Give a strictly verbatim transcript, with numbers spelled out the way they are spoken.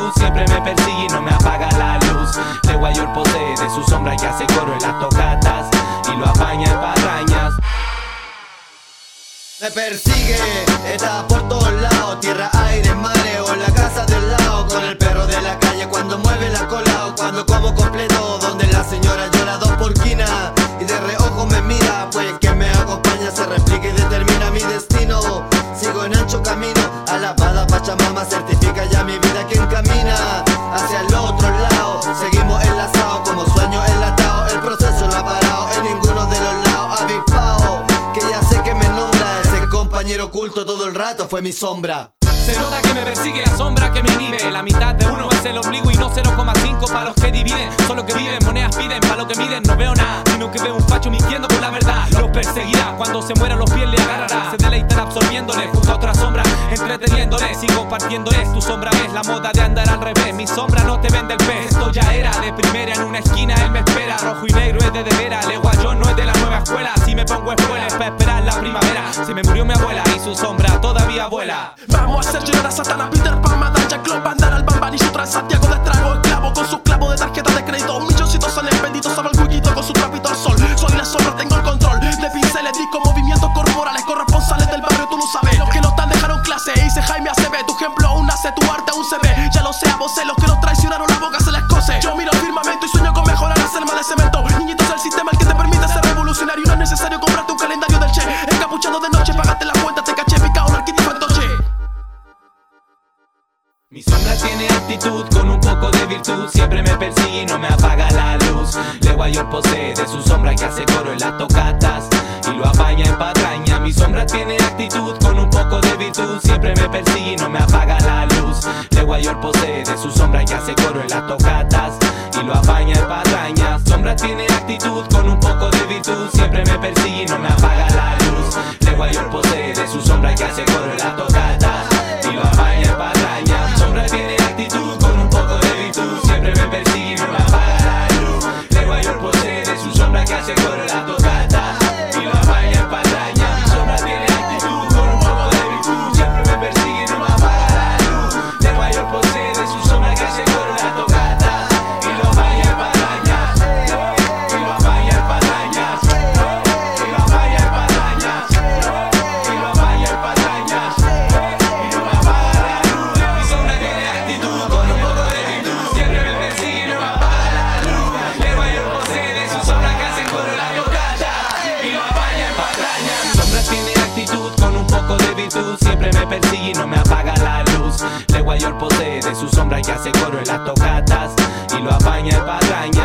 virtud siempre me persigue y no me apaga la luz. Le Guayor posee de su sombra que hace coro en las tocatas y lo apaña en patrañas. Me persigue, está por todos lados, tierra, aire, mare o en la casa del lado. Con el perro de la calle cuando mueve la cola o cuando como completo, donde la señora llora dos por quina y de reojo me mira, pues que me acompaña se replica y determina mi destino. Sigo en ancho camino, alabada Pachamama certifica ya mi vida quien camina hacia el otro lado. Seguimos enlazados como sueños enlatados, el proceso no ha parado en ninguno de los lados. Avispado, que ya sé que me nombra, ese compañero oculto todo el rato fue mi sombra. Se nota que me persigue la sombra que me inhibe. La mitad de uno es el ombligo y no cero coma cinco para los que dividen. Solo que viven, monedas piden, para lo que miden no veo nada, sino que veo un facho mintiendo por la verdad. Los perseguirá, cuando se muera los pies le agarrará. Se deleitará absorbiéndole junto a otra sombra, entreteniéndole y compartiéndoles. Tu sombra es la moda de andar al revés. Mi sombra no te vende el pez. Esto ya era de primera, en una esquina él me espera. Rojo y negro es de de veras, Le Guayor no es de la nueva escuela. Si me pongo escuela es para esperar la primavera. Se me murió mi abuela y su sombra todavía vuela. Vamos a hacer llorar a Satana, Peter Pan, Madame Jack Club, Bandar al Bamban y su tras Santiago de estrago, esclavo con sus clavos de tarjeta de crédito. Milloncitos salen benditos, sabe el cuiquito con su trapito al sol. Soy la sombra, tengo el control de pinceles, discos, movimientos corporales, corresponsales del barrio, tú lo sabes. Los que no están dejaron clase, dice Jaime A C B. Tu ejemplo aún nace, tu arte aún se ve. Ya lo sé, a vos sé, los que nos traicionaron la boca se les cose. Yo miro el firmamento y sueño con mejorar la selva de cemento. Niñitos del sistema, el que te permite ser revolucionario. No es necesario comprarte un calendario del Che. Encapuchado de noche, pagaste la cuenta, te caché picado, un arquitecto fantoche. Mi sombra tiene actitud con un poco de virtud, siempre me persigue y no me apaga la luz. Le Guayor posee de su sombra que hace coro en las tocatas y lo apaña en patraña. Mi sombra tiene actitud con un poco de virtud, siempre me persigue y no me apaga la luz. Le Guayor posee de su sombra que hace coro en las tocatas y lo apaña en patrañas. Sombra tiene actitud con un poco de virtud, siempre me persigue y no me apaga la luz. Le Guayor posee de su sombra que hace coro en las tocatas y lo apaña en patrañas. Sombra tiene actitud con un poco de virtud, siempre me persigue y no me apaga la luz. Le Guayor posee de su sombra que hace coro en las tocatas y lo apaña en patrañas. Sombra tiene actitud con un poco de virtud, siempre me persigue y no me apaga la luz. Le Guayor posee de su sombra que hace coro en las tocatas y lo apaña en patrañas. Y lo apaña en patrañas. Y lo apaña en patrañas. Y lo apaña en patrañas. Y no me apaga la luz. Mi sombra tiene actitud con un poco de virtud, siempre me persigue y no me apaga la luz. Le Guayor posee de su sombra que hace coro en las tocatas y lo apaña en patrañas. Mi sombra tiene actitud con un poco de virtud, siempre me persigue y no me apaga la luz. Le Guayor posee de su sombra que hace coro en las tocatas y lo apaña en patrañas.